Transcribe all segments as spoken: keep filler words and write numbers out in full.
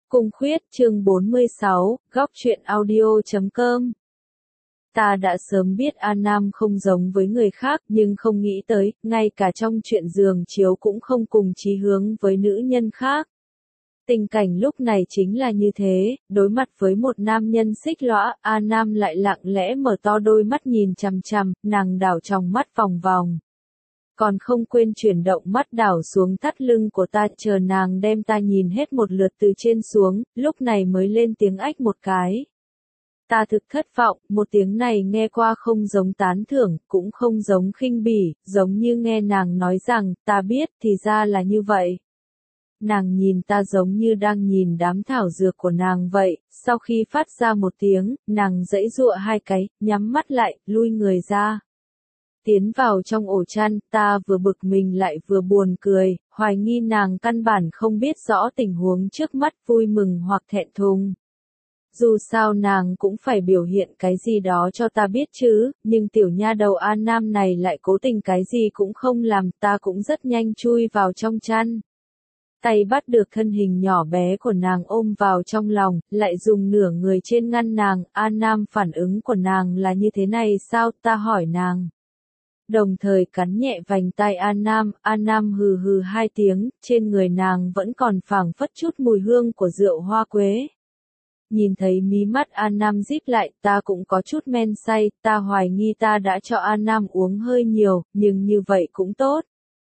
Cung Khuyết chương bốn mươi sáu, góc truyện audio chấm com. Ta đã sớm biết An Nam không giống với người khác nhưng không nghĩ tới, ngay cả trong chuyện giường chiếu cũng không cùng chí hướng với nữ nhân khác. Tình cảnh lúc này chính là như thế, đối mặt với một nam nhân xích lõa, An Nam lại lặng lẽ mở to đôi mắt nhìn chằm chằm, nàng đảo trong mắt vòng vòng. Còn không quên chuyển động mắt đảo xuống thắt lưng của ta, chờ nàng đem ta nhìn hết một lượt từ trên xuống, lúc này mới lên tiếng ách một cái. Ta thực thất vọng, một tiếng này nghe qua không giống tán thưởng, cũng không giống khinh bỉ, giống như nghe nàng nói rằng, ta biết, thì ra là như vậy. Nàng nhìn ta giống như đang nhìn đám thảo dược của nàng vậy, sau khi phát ra một tiếng, nàng giãy giụa hai cái, nhắm mắt lại, lui người ra. Tiến vào trong ổ chăn, ta vừa bực mình lại vừa buồn cười, hoài nghi nàng căn bản không biết rõ tình huống trước mắt, vui mừng hoặc thẹn thùng. Dù sao nàng cũng phải biểu hiện cái gì đó cho ta biết chứ, nhưng tiểu nha đầu An Nam này lại cố tình cái gì cũng không làm, ta cũng rất nhanh chui vào trong chăn. Tay bắt được thân hình nhỏ bé của nàng ôm vào trong lòng, lại dùng nửa người trên ngăn nàng. An Nam, phản ứng của nàng là như thế này sao, ta hỏi nàng. Đồng thời cắn nhẹ vành tai An Nam, An Nam hừ hừ hai tiếng, trên người nàng vẫn còn phảng phất chút mùi hương của rượu hoa quế. Nhìn thấy mí mắt An Nam díp lại, ta cũng có chút men say, ta hoài nghi ta đã cho An Nam uống hơi nhiều, nhưng như vậy cũng tốt.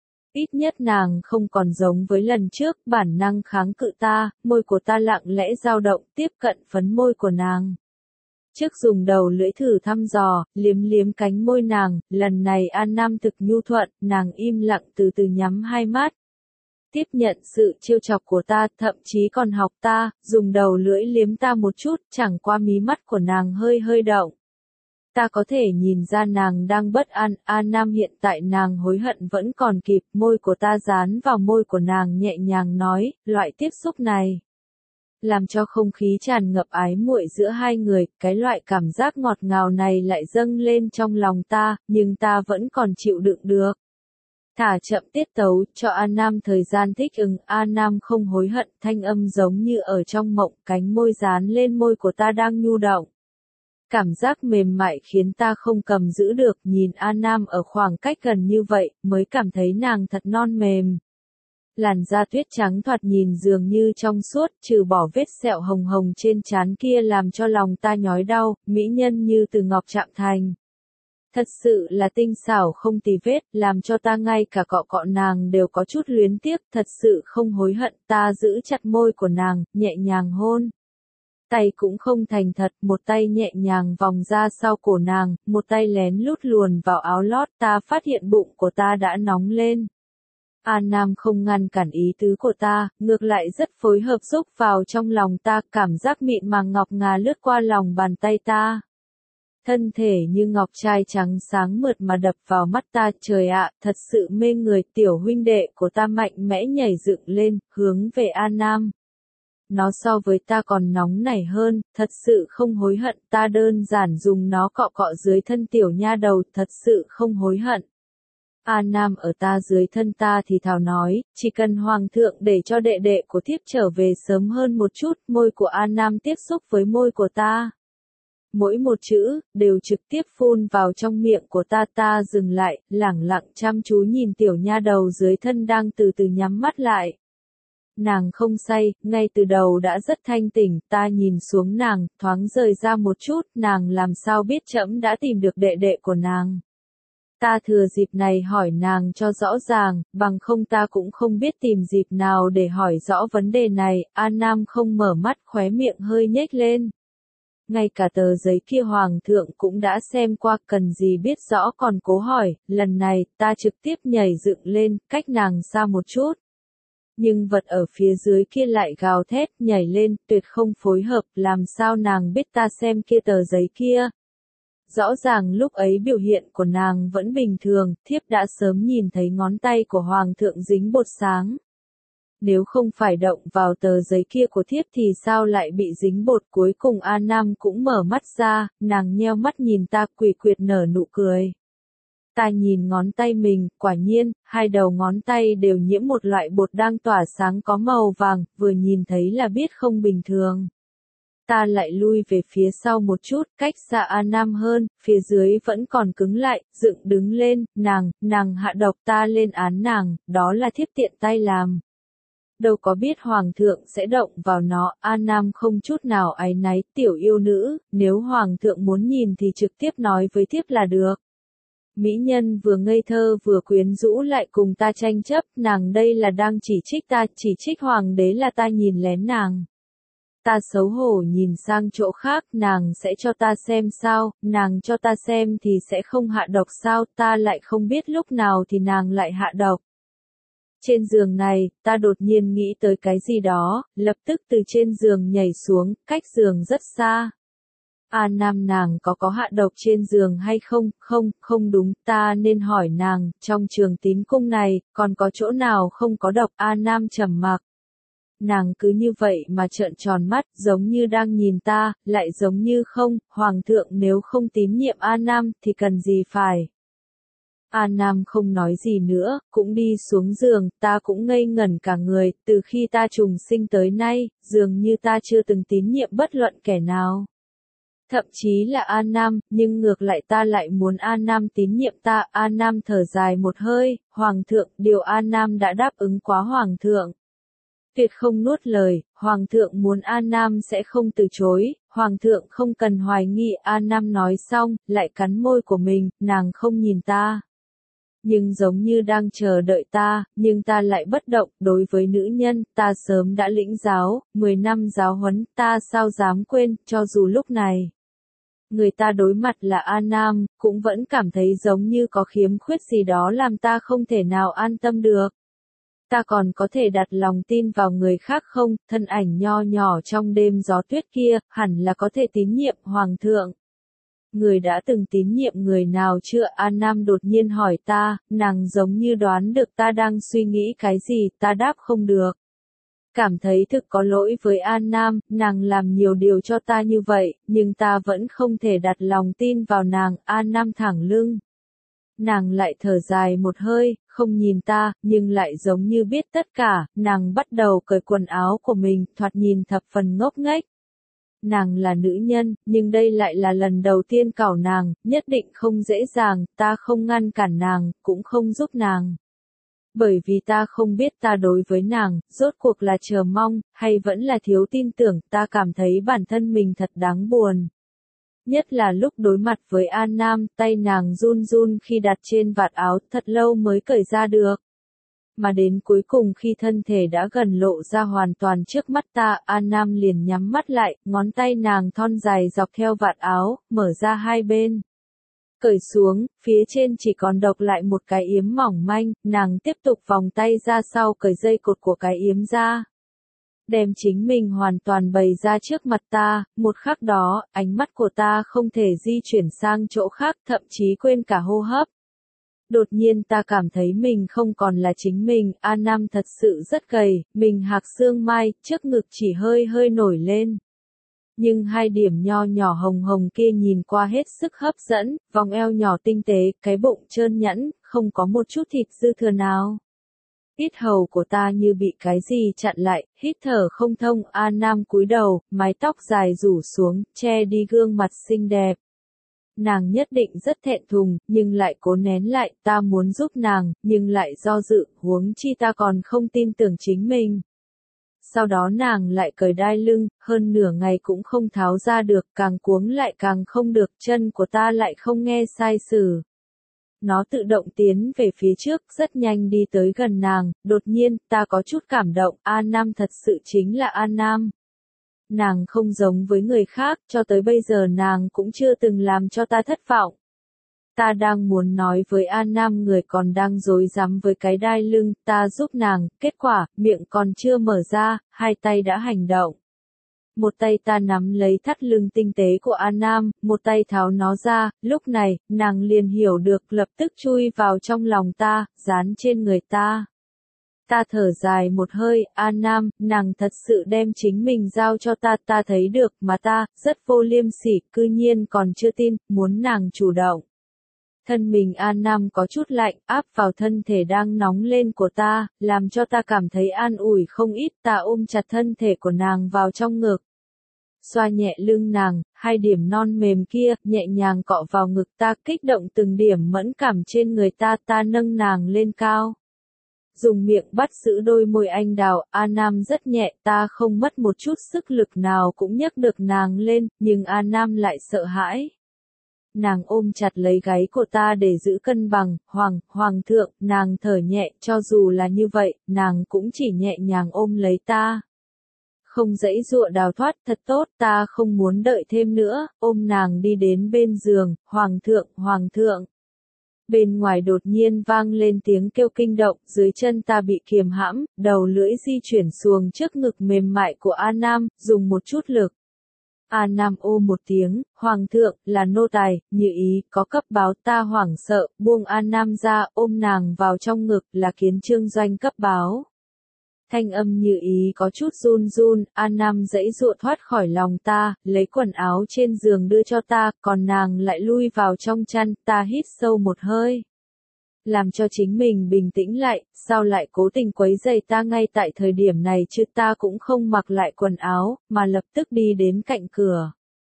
Ít nhất nàng không còn giống với lần trước, bản năng kháng cự ta, môi của ta lặng lẽ dao động, tiếp cận phấn môi của nàng. Trước dùng đầu lưỡi thử thăm dò, liếm liếm cánh môi nàng, lần này An Nam thực nhu thuận, nàng im lặng từ từ nhắm hai mắt. Tiếp nhận sự trêu chọc của ta, thậm chí còn học ta, dùng đầu lưỡi liếm ta một chút, chẳng qua mí mắt của nàng hơi hơi động. Ta có thể nhìn ra nàng đang bất an, An Nam hiện tại nàng hối hận vẫn còn kịp, môi của ta dán vào môi của nàng nhẹ nhàng nói, loại tiếp xúc này làm cho không khí tràn ngập ái muội giữa hai người, cái loại cảm giác ngọt ngào này lại dâng lên trong lòng ta, nhưng ta vẫn còn chịu đựng được. Thả chậm tiết tấu, cho An Nam thời gian thích ứng, An Nam không hối hận, thanh âm giống như ở trong mộng, cánh môi dán lên môi của ta đang nhu động. Cảm giác mềm mại khiến ta không cầm giữ được, nhìn An Nam ở khoảng cách gần như vậy, mới cảm thấy nàng thật non mềm. Làn da tuyết trắng thoạt nhìn dường như trong suốt, trừ bỏ vết sẹo hồng hồng trên trán kia làm cho lòng ta nhói đau, mỹ nhân như từ ngọc chạm thành. Thật sự là tinh xảo không tì vết, làm cho ta ngay cả cọ cọ nàng đều có chút luyến tiếc, thật sự không hối hận, ta giữ chặt môi của nàng, nhẹ nhàng hôn. Tay cũng không thành thật, một tay nhẹ nhàng vòng ra sau cổ nàng, một tay lén lút luồn vào áo lót, ta phát hiện bụng của ta đã nóng lên. An Nam không ngăn cản ý tứ của ta, ngược lại rất phối hợp xúc vào trong lòng ta, cảm giác mịn màng ngọc ngà lướt qua lòng bàn tay ta. Thân thể như ngọc trai trắng sáng mượt mà đập vào mắt ta, trời ạ, thật sự mê người, tiểu huynh đệ của ta mạnh mẽ nhảy dựng lên, hướng về An Nam. Nó so với ta còn nóng nảy hơn, thật sự không hối hận, ta đơn giản dùng nó cọ cọ dưới thân tiểu nha đầu, thật sự không hối hận. An Nam ở ta dưới thân ta thì thào nói, chỉ cần hoàng thượng để cho đệ đệ của thiếp trở về sớm hơn một chút, môi của An Nam tiếp xúc với môi của ta. Mỗi một chữ, đều trực tiếp phun vào trong miệng của ta, ta dừng lại, lẳng lặng chăm chú nhìn tiểu nha đầu dưới thân đang từ từ nhắm mắt lại. Nàng không say, ngay từ đầu đã rất thanh tỉnh, ta nhìn xuống nàng, thoáng rời ra một chút, nàng làm sao biết trẫm đã tìm được đệ đệ của nàng. Ta thừa dịp này hỏi nàng cho rõ ràng, bằng không ta cũng không biết tìm dịp nào để hỏi rõ vấn đề này. An Nam không mở mắt, khóe miệng hơi nhếch lên. Ngay cả tờ giấy kia hoàng thượng cũng đã xem qua, cần gì biết rõ còn cố hỏi, lần này ta trực tiếp nhảy dựng lên, cách nàng xa một chút. Nhưng vật ở phía dưới kia lại gào thét, nhảy lên, tuyệt không phối hợp, làm sao nàng biết ta xem kia tờ giấy kia. Rõ ràng lúc ấy biểu hiện của nàng vẫn bình thường, thiếp đã sớm nhìn thấy ngón tay của hoàng thượng dính bột sáng. Nếu không phải động vào tờ giấy kia của thiếp thì sao lại bị dính bột. Cuối cùng An Nam cũng mở mắt ra, nàng nheo mắt nhìn ta, quỷ quyệt nở nụ cười. Ta nhìn ngón tay mình, quả nhiên, hai đầu ngón tay đều nhiễm một loại bột đang tỏa sáng có màu vàng, vừa nhìn thấy là biết không bình thường. Ta lại lui về phía sau một chút, cách xa A Nam hơn, phía dưới vẫn còn cứng lại, dựng đứng lên, nàng, nàng hạ độc, ta lên án nàng, đó là thiếp tiện tay làm. Đâu có biết hoàng thượng sẽ động vào nó, A Nam không chút nào áy náy, tiểu yêu nữ, nếu hoàng thượng muốn nhìn thì trực tiếp nói với thiếp là được. Mỹ nhân vừa ngây thơ vừa quyến rũ lại cùng ta tranh chấp, nàng đây là đang chỉ trích ta, chỉ trích hoàng đế là ta nhìn lén nàng. Ta xấu hổ nhìn sang chỗ khác, nàng sẽ cho ta xem sao, nàng cho ta xem thì sẽ không hạ độc sao, ta lại không biết lúc nào thì nàng lại hạ độc. Trên giường này, ta đột nhiên nghĩ tới cái gì đó, lập tức từ trên giường nhảy xuống, cách giường rất xa. A Nam nàng có có hạ độc trên giường hay không? Không, không đúng, ta nên hỏi nàng, trong trường tín cung này, còn có chỗ nào không có độc? A Nam trầm mặc. Nàng cứ như vậy mà trợn tròn mắt, giống như đang nhìn ta, lại giống như không, hoàng thượng nếu không tín nhiệm A Nam, thì cần gì phải. A Nam không nói gì nữa, cũng đi xuống giường, ta cũng ngây ngẩn cả người, từ khi ta trùng sinh tới nay, dường như ta chưa từng tín nhiệm bất luận kẻ nào. Thậm chí là A Nam, nhưng ngược lại ta lại muốn A Nam tín nhiệm ta, A Nam thở dài một hơi, hoàng thượng, điều A Nam đã đáp ứng quá hoàng thượng. Tuyệt không nuốt lời, hoàng thượng muốn A Nam sẽ không từ chối, hoàng thượng không cần hoài nghi. A Nam nói xong, lại cắn môi của mình, nàng không nhìn ta. Nhưng giống như đang chờ đợi ta, nhưng ta lại bất động, đối với nữ nhân, ta sớm đã lĩnh giáo, mười năm giáo huấn, ta sao dám quên, cho dù lúc này. Người ta đối mặt là A Nam, cũng vẫn cảm thấy giống như có khiếm khuyết gì đó làm ta không thể nào an tâm được. Ta còn có thể đặt lòng tin vào người khác không, thân ảnh nho nhỏ trong đêm gió tuyết kia, hẳn là có thể tín nhiệm hoàng thượng. Người đã từng tín nhiệm người nào chưa? A Nam đột nhiên hỏi ta, nàng giống như đoán được ta đang suy nghĩ cái gì, ta đáp không được. Cảm thấy thực có lỗi với A Nam, nàng làm nhiều điều cho ta như vậy, nhưng ta vẫn không thể đặt lòng tin vào nàng. A Nam thẳng lưng. Nàng lại thở dài một hơi, không nhìn ta, nhưng lại giống như biết tất cả, nàng bắt đầu cởi quần áo của mình, thoạt nhìn thập phần ngốc nghếch. Nàng là nữ nhân, nhưng đây lại là lần đầu tiên cảo nàng, nhất định không dễ dàng, ta không ngăn cản nàng, cũng không giúp nàng. Bởi vì ta không biết ta đối với nàng, rốt cuộc là chờ mong, hay vẫn là thiếu tin tưởng, ta cảm thấy bản thân mình thật đáng buồn. Nhất là lúc đối mặt với A Nam, tay nàng run run khi đặt trên vạt áo, thật lâu mới cởi ra được. Mà đến cuối cùng khi thân thể đã gần lộ ra hoàn toàn trước mắt ta, A Nam liền nhắm mắt lại, ngón tay nàng thon dài dọc theo vạt áo, mở ra hai bên. Cởi xuống, phía trên chỉ còn độc lại một cái yếm mỏng manh, nàng tiếp tục vòng tay ra sau cởi dây cột của cái yếm ra. Đem chính mình hoàn toàn bày ra trước mặt ta, một khắc đó, ánh mắt của ta không thể di chuyển sang chỗ khác, thậm chí quên cả hô hấp. Đột nhiên ta cảm thấy mình không còn là chính mình, A Nam thật sự rất gầy, mình hạc xương mai, trước ngực chỉ hơi hơi nổi lên. Nhưng hai điểm nho nhỏ hồng hồng kia nhìn qua hết sức hấp dẫn, vòng eo nhỏ tinh tế, cái bụng trơn nhẵn, không có một chút thịt dư thừa nào. Yết hầu của ta như bị cái gì chặn lại, hít thở không thông. A Nam cúi đầu, mái tóc dài rủ xuống, che đi gương mặt xinh đẹp. Nàng nhất định rất thẹn thùng, nhưng lại cố nén lại, ta muốn giúp nàng, nhưng lại do dự, huống chi ta còn không tin tưởng chính mình. Sau đó nàng lại cởi đai lưng, hơn nửa ngày cũng không tháo ra được, càng cuống lại càng không được, chân của ta lại không nghe sai sử. Nó tự động tiến về phía trước, rất nhanh đi tới gần nàng, đột nhiên, ta có chút cảm động, A Nam thật sự chính là A Nam. Nàng không giống với người khác, cho tới bây giờ nàng cũng chưa từng làm cho ta thất vọng. Ta đang muốn nói với A Nam người còn đang rối rắm với cái đai lưng, ta giúp nàng, kết quả, miệng còn chưa mở ra, hai tay đã hành động. Một tay ta nắm lấy thắt lưng tinh tế của A Nam, một tay tháo nó ra, lúc này, nàng liền hiểu được, lập tức chui vào trong lòng ta, dán trên người ta. Ta thở dài một hơi, A Nam, nàng thật sự đem chính mình giao cho ta, ta thấy được, mà ta, rất vô liêm sỉ, cư nhiên còn chưa tin, muốn nàng chủ động. Thân mình An Nam có chút lạnh, áp vào thân thể đang nóng lên của ta, làm cho ta cảm thấy an ủi không ít. Ta ôm chặt thân thể của nàng vào trong ngực, xoa nhẹ lưng nàng, hai điểm non mềm kia, nhẹ nhàng cọ vào ngực ta, kích động từng điểm mẫn cảm trên người ta. Ta nâng nàng lên cao, dùng miệng bắt giữ đôi môi anh đào. An Nam rất nhẹ, ta không mất một chút sức lực nào cũng nhấc được nàng lên, nhưng An Nam lại sợ hãi. Nàng ôm chặt lấy gáy của ta để giữ cân bằng. Hoàng, Hoàng thượng, nàng thở nhẹ, cho dù là như vậy, nàng cũng chỉ nhẹ nhàng ôm lấy ta, không giãy giụa đào thoát. Thật tốt, ta không muốn đợi thêm nữa, ôm nàng đi đến bên giường. Hoàng thượng, Hoàng thượng. Bên ngoài đột nhiên vang lên tiếng kêu kinh động, dưới chân ta bị kiềm hãm, đầu lưỡi di chuyển xuồng trước ngực mềm mại của An Nam, dùng một chút lực. An Nam ô một tiếng, Hoàng thượng, là nô tài, Như Ý, có cấp báo. Ta hoảng sợ, buông An Nam ra, ôm nàng vào trong ngực. Là Kiến Trương Doanh cấp báo. Thanh âm Như Ý có chút run run. An Nam giãy giụa thoát khỏi lòng ta, lấy quần áo trên giường đưa cho ta, còn nàng lại lui vào trong chăn. Ta hít sâu một hơi, làm cho chính mình bình tĩnh lại. Sao lại cố tình quấy rầy ta ngay tại thời điểm này chứ? Ta cũng không mặc lại quần áo, mà lập tức đi đến cạnh cửa,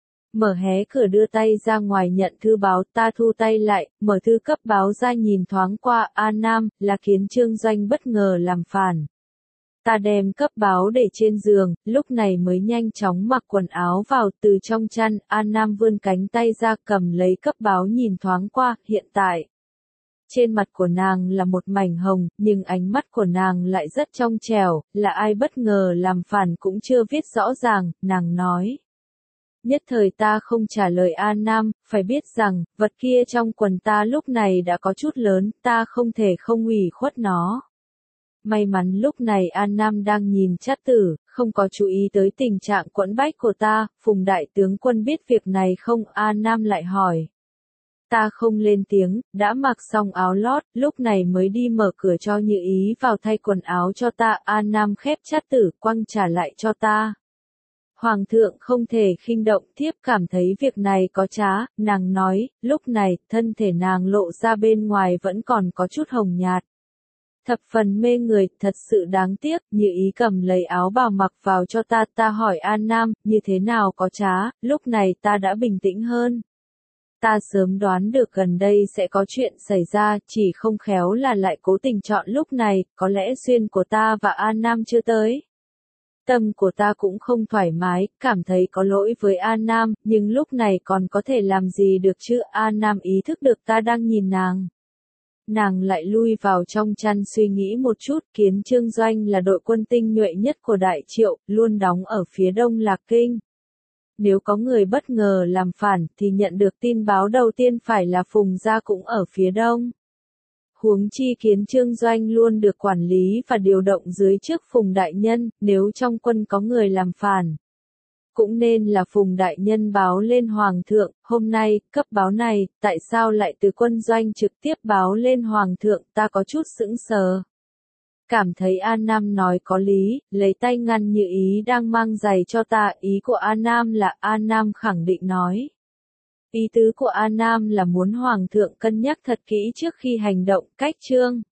mở hé cửa đưa tay ra ngoài nhận thư báo. Ta thu tay lại, mở thư cấp báo ra nhìn thoáng qua. An Nam, là Kiến Trương Doanh bất ngờ làm phản. Ta đem cấp báo để trên giường, lúc này mới nhanh chóng mặc quần áo vào. Từ trong chăn, An Nam vươn cánh tay ra cầm lấy cấp báo nhìn thoáng qua. Hiện tại, trên mặt của nàng là một mảnh hồng, nhưng ánh mắt của nàng lại rất trong trẻo. Là ai bất ngờ làm phản cũng chưa viết rõ ràng, nàng nói. Nhất thời ta không trả lời An Nam, phải biết rằng, vật kia trong quần ta lúc này đã có chút lớn, ta không thể không ủy khuất nó. May mắn lúc này An Nam đang nhìn Trát Tử, không có chú ý tới tình trạng quẫn bách của ta. Phùng đại tướng quân biết việc này không? An Nam lại hỏi. Ta không lên tiếng, đã mặc xong áo lót, lúc này mới đi mở cửa cho Như Ý vào thay quần áo cho ta. An Nam khép Trát Tử, quăng trả lại cho ta. Hoàng thượng không thể khinh động, thiếp cảm thấy việc này có trá. Nàng nói, lúc này, thân thể nàng lộ ra bên ngoài vẫn còn có chút hồng nhạt, thập phần mê người, thật sự đáng tiếc. Như Ý cầm lấy áo bào mặc vào cho ta. Ta hỏi An Nam, như thế nào có trá? Lúc này ta đã bình tĩnh hơn. Ta sớm đoán được gần đây sẽ có chuyện xảy ra, chỉ không khéo là lại cố tình chọn lúc này. Có lẽ duyên của ta và An Nam chưa tới. Tâm của ta cũng không thoải mái, cảm thấy có lỗi với An Nam, nhưng lúc này còn có thể làm gì được chứ? An Nam ý thức được ta đang nhìn nàng. Nàng lại lui vào trong chăn suy nghĩ một chút. Kiến Trương Doanh là đội quân tinh nhuệ nhất của Đại Triệu, luôn đóng ở phía đông Lạc Kinh. Nếu có người bất ngờ làm phản, thì nhận được tin báo đầu tiên phải là Phùng gia cũng ở phía đông. Huống chi Kiến Trương Doanh luôn được quản lý và điều động dưới trước Phùng đại nhân, nếu trong quân có người làm phản, cũng nên là Phùng đại nhân báo lên Hoàng thượng. Hôm nay, cấp báo này, tại sao lại từ quân doanh trực tiếp báo lên Hoàng thượng? Ta có chút sững sờ. Cảm thấy An Nam nói có lý, lấy tay ngăn Như Ý đang mang giày cho ta. Ý của An Nam là, An Nam khẳng định nói. Ý tứ của An Nam là muốn Hoàng thượng cân nhắc thật kỹ trước khi hành động. Cách chương